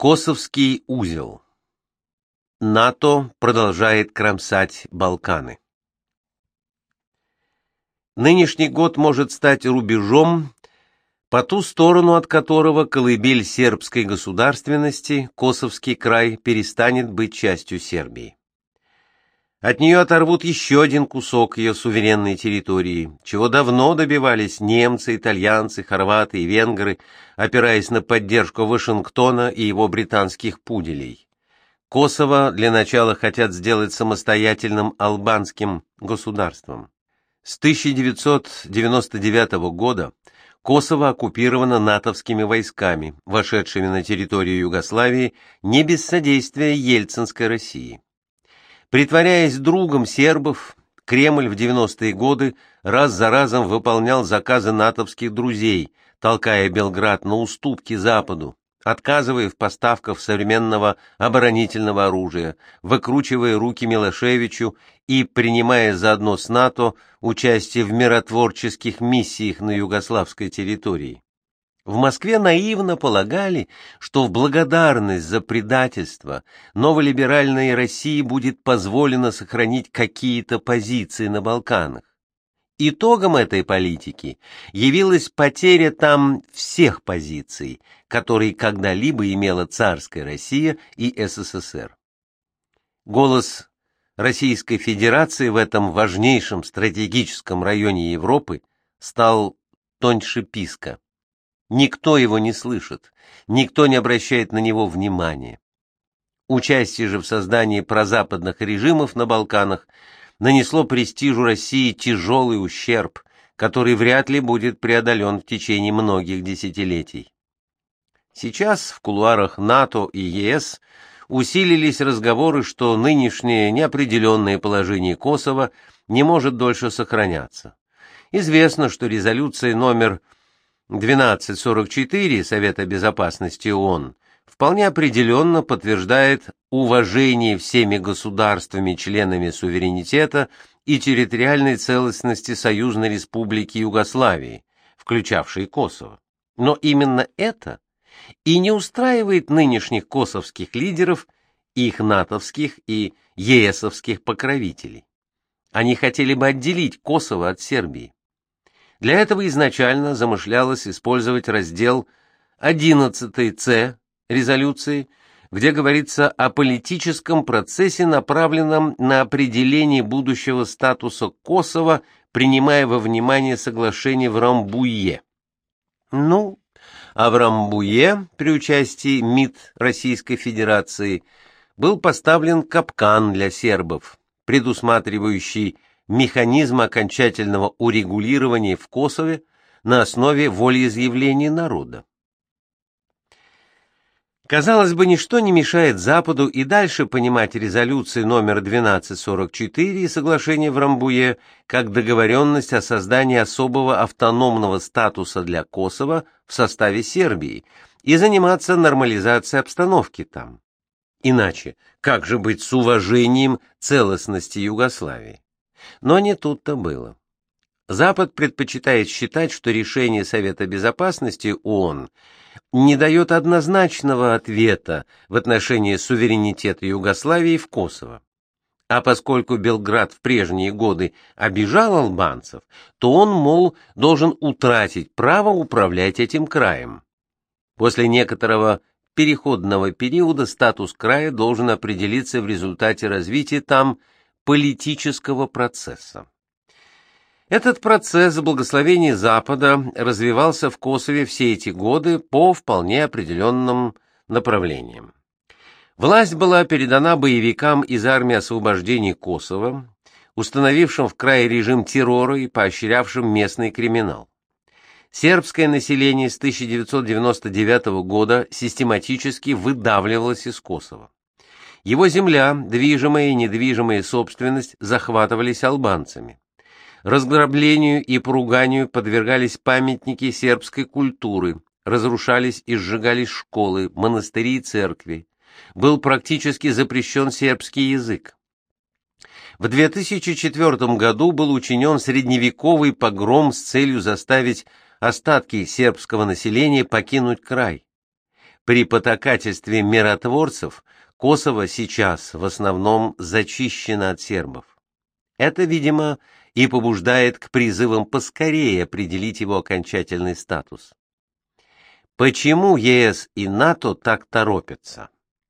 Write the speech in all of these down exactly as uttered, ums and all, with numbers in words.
Косовский узел. НАТО продолжает кромсать Балканы. Нынешний год может стать рубежом, по ту сторону от которого колыбель сербской государственности, Косовский край, перестанет быть частью Сербии. От нее оторвут еще один кусок ее суверенной территории, чего давно добивались немцы, итальянцы, хорваты и венгры, опираясь на поддержку Вашингтона и его британских пуделей. Косово для начала хотят сделать самостоятельным албанским государством. С тысяча девятьсот девяносто девятого года Косово оккупировано натовскими войсками, вошедшими на территорию Югославии не без содействия Ельцинской России. Притворяясь другом сербов, Кремль в девяностые годы раз за разом выполнял заказы натовских друзей, толкая Белград на уступки Западу, отказывая в поставках современного оборонительного оружия, выкручивая руки Милошевичу и принимая заодно с НАТО участие в миротворческих миссиях на югославской территории. В Москве наивно полагали, что в благодарность за предательство новолиберальной России будет позволено сохранить какие-то позиции на Балканах. Итогом этой политики явилась потеря там всех позиций, которые когда-либо имела царская Россия и СССР. Голос Российской Федерации в этом важнейшем стратегическом районе Европы стал тоньше писка. Никто его не слышит, никто не обращает на него внимания. Участие же в создании прозападных режимов на Балканах нанесло престижу России тяжелый ущерб, который вряд ли будет преодолен в течение многих десятилетий. Сейчас в кулуарах НАТО и ЕС усилились разговоры, что нынешнее неопределенное положение Косово не может дольше сохраняться. Известно, что резолюция номер двенадцать сорок четыре Совета Безопасности ООН вполне определенно подтверждает уважение всеми государствами-членами суверенитета и территориальной целостности Союзной Республики Югославии, включавшей Косово. Но именно это и не устраивает нынешних косовских лидеров, их натовских и ЕСовских покровителей. Они хотели бы отделить Косово от Сербии. Для этого изначально замышлялось использовать раздел одиннадцатый С резолюции, где говорится о политическом процессе, направленном на определение будущего статуса Косово, принимая во внимание соглашение в Рамбуе. Ну, а в Рамбуе при участии МИД Российской Федерации был поставлен капкан для сербов, предусматривающий механизм окончательного урегулирования в Косове на основе волеизъявления народа. Казалось бы, ничто не мешает Западу и дальше понимать резолюции номер двенадцать сорок четыре и соглашение в Рамбуе как договоренность о создании особого автономного статуса для Косово в составе Сербии и заниматься нормализацией обстановки там. Иначе, как же быть с уважением целостности Югославии? Но не тут-то было. Запад предпочитает считать, что решение Совета Безопасности ООН не дает однозначного ответа в отношении суверенитета Югославии в Косово. А поскольку Белград в прежние годы обижал албанцев, то он, мол, должен утратить право управлять этим краем. После некоторого переходного периода статус края должен определиться в результате развития там политического процесса. Этот процесс благословения Запада развивался в Косове все эти годы по вполне определенным направлениям. Власть была передана боевикам из армии освобождения Косово, установившим в крае режим террора и поощрявшим местный криминал. Сербское население с тысяча девятьсот девяносто девятого года систематически выдавливалось из Косово. Его земля, движимая и недвижимая собственность захватывались албанцами. Разграблению и поруганию подвергались памятники сербской культуры, разрушались и сжигались школы, монастыри и церкви. Был практически запрещен сербский язык. В две тысячи четвёртом году был учинен средневековый погром с целью заставить остатки сербского населения покинуть край. При потакательстве миротворцев Косово сейчас в основном зачищено от сербов. Это, видимо, и побуждает к призывам поскорее определить его окончательный статус. Почему ЕС и НАТО так торопятся?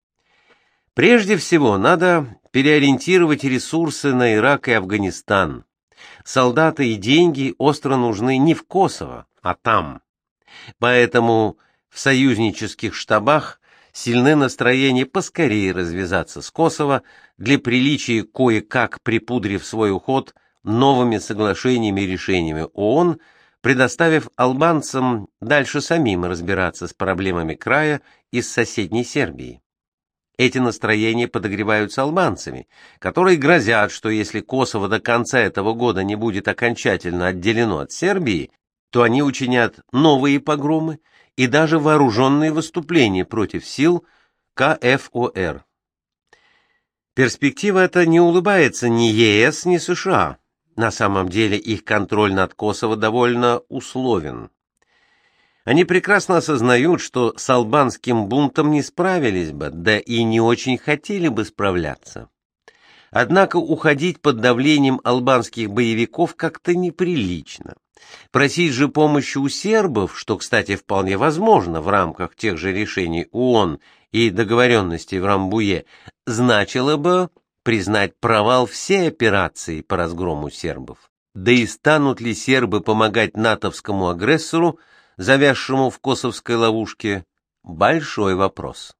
Прежде всего, надо переориентировать ресурсы на Ирак и Афганистан. Солдаты и деньги остро нужны не в Косово, а там. Поэтому в союзнических штабах сильны настроения поскорее развязаться с Косово, для приличия кое-как припудрив свой уход новыми соглашениями и решениями ООН, предоставив албанцам дальше самим разбираться с проблемами края и с соседней Сербией. Эти настроения подогреваются албанцами, которые грозят, что если Косово до конца этого года не будет окончательно отделено от Сербии, то они учинят новые погромы и даже вооруженные выступления против сил ка эф о эр. Перспектива эта не улыбается ни ЕС, ни США. На самом деле их контроль над Косово довольно условен. Они прекрасно осознают, что с албанским бунтом не справились бы, да и не очень хотели бы справляться. Однако уходить под давлением албанских боевиков как-то неприлично. Просить же помощи у сербов, что, кстати, вполне возможно в рамках тех же решений ООН и договоренностей в Рамбуе, значило бы признать провал всей операции по разгрому сербов. Да и станут ли сербы помогать натовскому агрессору, завязшему в косовской ловушке, большой вопрос.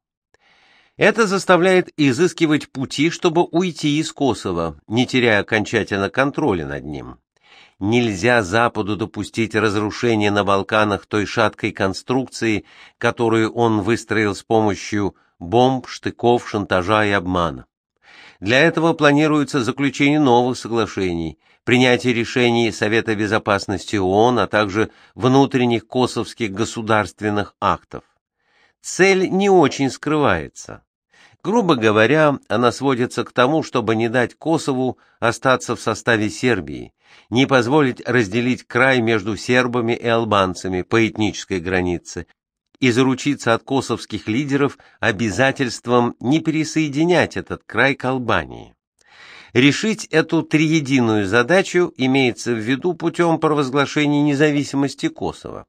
Это заставляет изыскивать пути, чтобы уйти из Косово, не теряя окончательно контроля над ним. Нельзя Западу допустить разрушения на Балканах той шаткой конструкции, которую он выстроил с помощью бомб, штыков, шантажа и обмана. Для этого планируется заключение новых соглашений, принятие решений Совета Безопасности ООН, а также внутренних косовских государственных актов. Цель не очень скрывается. Грубо говоря, она сводится к тому, чтобы не дать Косову остаться в составе Сербии, не позволить разделить край между сербами и албанцами по этнической границе и заручиться от косовских лидеров обязательством не пересоединять этот край к Албании. Решить эту триединую задачу имеется в виду путем провозглашения независимости Косово.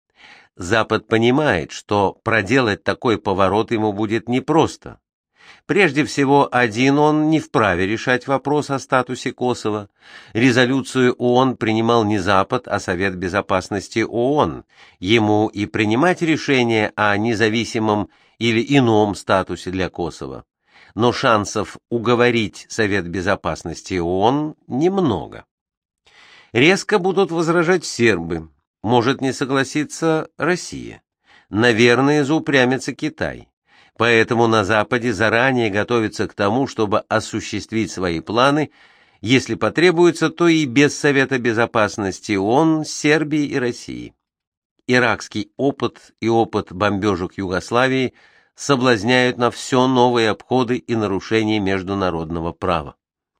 Запад понимает, что проделать такой поворот ему будет непросто. Прежде всего, один он не вправе решать вопрос о статусе Косово. Резолюцию ООН принимал не Запад, а Совет Безопасности ООН. Ему и принимать решение о независимом или ином статусе для Косово. Но шансов уговорить Совет Безопасности ООН немного. Резко будут возражать сербы. Может не согласиться Россия. Наверное, заупрямится Китай. Поэтому на Западе заранее готовятся к тому, чтобы осуществить свои планы, если потребуется, то и без Совета Безопасности ООН, Сербии и России. Иракский опыт и опыт бомбежек Югославии соблазняют на все новые обходы и нарушения международного права.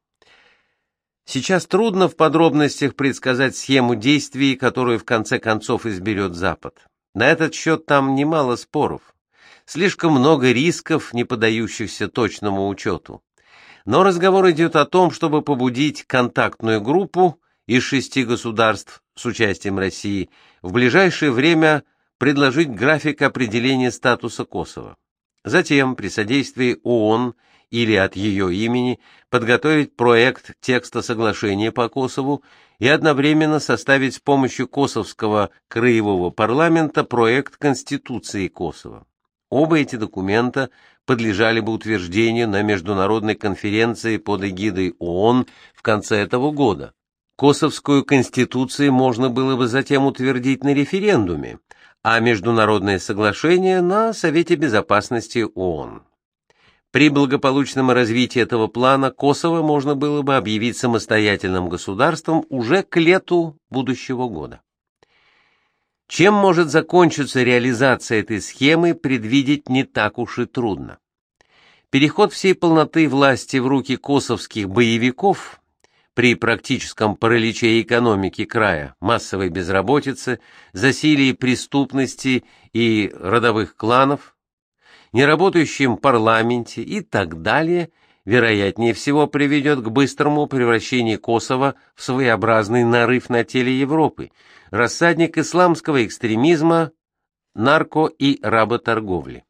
Сейчас трудно в подробностях предсказать схему действий, которую в конце концов изберет Запад. На этот счет там немало споров. Слишком много рисков, не поддающихся точному учету. Но разговор идет о том, чтобы побудить контактную группу из шести государств с участием России в ближайшее время предложить график определения статуса Косово. Затем, при содействии ООН или от ее имени, подготовить проект текста соглашения по Косову и одновременно составить с помощью Косовского краевого парламента проект Конституции Косово. Оба эти документа подлежали бы утверждению на международной конференции под эгидой ООН в конце этого года. Косовскую конституцию можно было бы затем утвердить на референдуме, а международное соглашение на Совете Безопасности ООН. При благополучном развитии этого плана Косово можно было бы объявить самостоятельным государством уже к лету будущего года. Чем может закончиться реализация этой схемы, предвидеть не так уж и трудно. Переход всей полноты власти в руки косовских боевиков при практическом параличе экономики края, массовой безработице, засилии преступности и родовых кланов, неработающем парламенте и так далее, вероятнее всего приведет к быстрому превращению Косово в своеобразный нарыв на теле Европы, рассадник исламского экстремизма, нарко- и работорговли.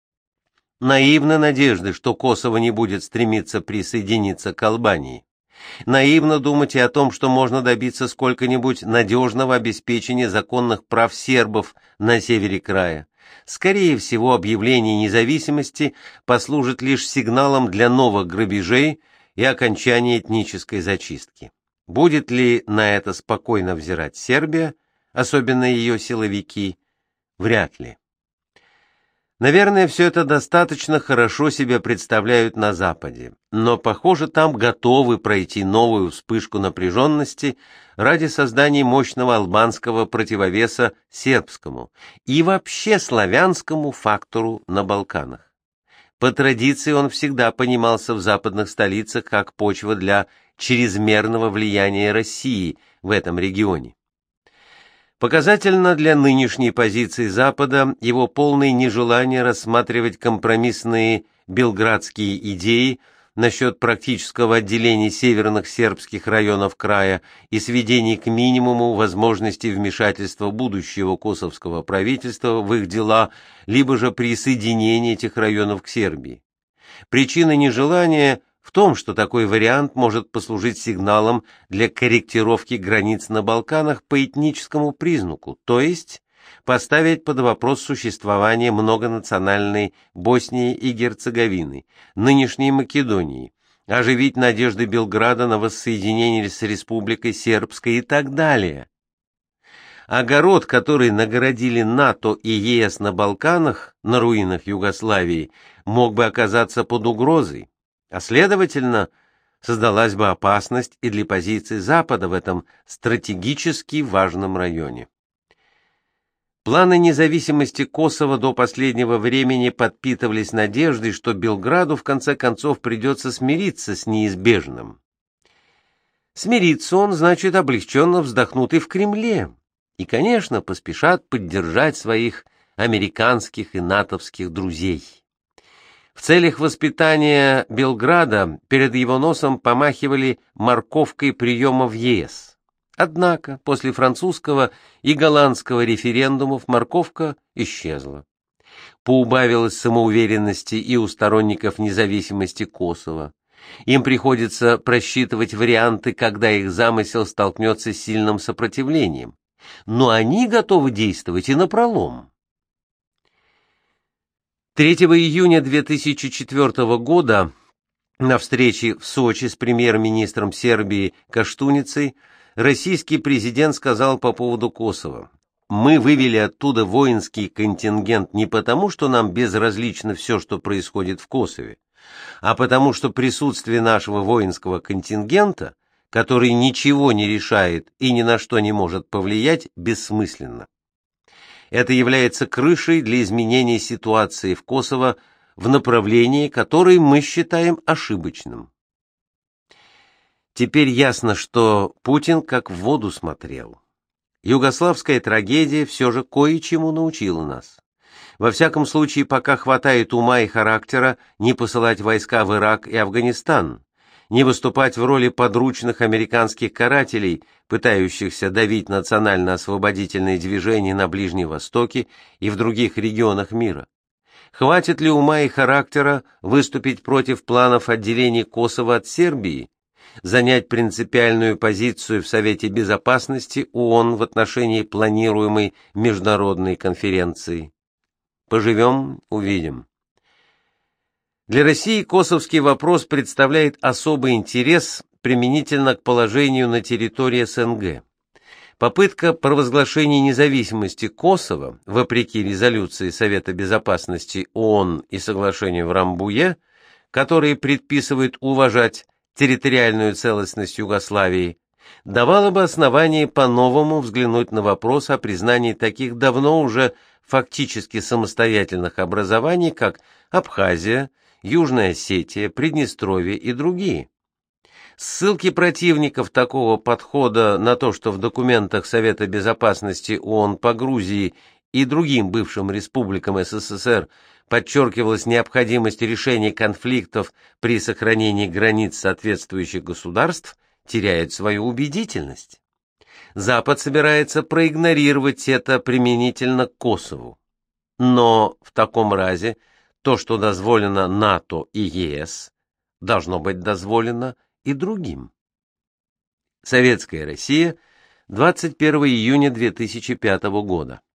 Наивны надежды, что Косово не будет стремиться присоединиться к Албании. Наивно думать и о том, что можно добиться сколько-нибудь надежного обеспечения законных прав сербов на севере края. Скорее всего, объявление независимости послужит лишь сигналом для новых грабежей и окончания этнической зачистки. Будет ли на это спокойно взирать Сербия, особенно ее силовики? Вряд ли. Наверное, все это достаточно хорошо себе представляют на Западе, но, похоже, там готовы пройти новую вспышку напряженности ради создания мощного албанского противовеса сербскому и вообще славянскому фактору на Балканах. По традиции он всегда понимался в западных столицах как почва для чрезмерного влияния России в этом регионе. Показательно для нынешней позиции Запада его полное нежелание рассматривать компромиссные белградские идеи насчет практического отделения северных сербских районов края и сведения к минимуму возможности вмешательства будущего косовского правительства в их дела, либо же присоединения этих районов к Сербии. Причина нежелания в том, что такой вариант может послужить сигналом для корректировки границ на Балканах по этническому признаку, то есть поставить под вопрос существование многонациональной Боснии и Герцеговины, нынешней Македонии, оживить надежды Белграда на воссоединение с Республикой Сербской и так далее. Огород, который нагородили НАТО и ЕС на Балканах, на руинах Югославии, мог бы оказаться под угрозой, а следовательно, создалась бы опасность и для позиции Запада в этом стратегически важном районе. Планы независимости Косово до последнего времени подпитывались надеждой, что Белграду в конце концов придется смириться с неизбежным. Смириться он, значит, облегченно вздохнут и в Кремле, и, конечно, поспешат поддержать своих американских и натовских друзей. В целях воспитания Белграда перед его носом помахивали морковкой приема в ЕС. Однако после французского и голландского референдумов морковка исчезла. Поубавилось самоуверенности и у сторонников независимости Косово. Им приходится просчитывать варианты, когда их замысел столкнется с сильным сопротивлением. Но они готовы действовать и напролом. третьего июня две тысячи четвёртого года на встрече в Сочи с премьер-министром Сербии Каштуницей российский президент сказал по поводу Косово: «Мы вывели оттуда воинский контингент не потому, что нам безразлично все, что происходит в Косове, а потому что присутствие нашего воинского контингента, который ничего не решает и ни на что не может повлиять, бессмысленно. Это является крышей для изменения ситуации в Косово в направлении, которое мы считаем ошибочным». Теперь ясно, что Путин как в воду смотрел. Югославская трагедия все же кое-чему научила нас. Во всяком случае, пока хватает ума и характера не посылать войска в Ирак и Афганистан, не выступать в роли подручных американских карателей, пытающихся давить национально-освободительные движения на Ближнем Востоке и в других регионах мира. Хватит ли ума и характера выступить против планов отделения Косово от Сербии, занять принципиальную позицию в Совете Безопасности ООН в отношении планируемой международной конференции? Поживем – увидим. Для России косовский вопрос представляет особый интерес применительно к положению на территории СНГ. Попытка провозглашения независимости Косово, вопреки резолюции Совета Безопасности ООН и соглашению в Рамбуе, которые предписывают уважать территориальную целостность Югославии, давала бы основание по-новому взглянуть на вопрос о признании таких давно уже фактически самостоятельных образований, как Абхазия, Южная Осетия, Приднестровье и другие. Ссылки противников такого подхода на то, что в документах Совета Безопасности ООН по Грузии и другим бывшим республикам СССР подчеркивалась необходимость решения конфликтов при сохранении границ соответствующих государств, теряет свою убедительность. Запад собирается проигнорировать это применительно к Косову. Но в таком разе то, что дозволено НАТО и ЕС, должно быть дозволено и другим. Советская Россия, двадцать первого июня две тысячи пятого года.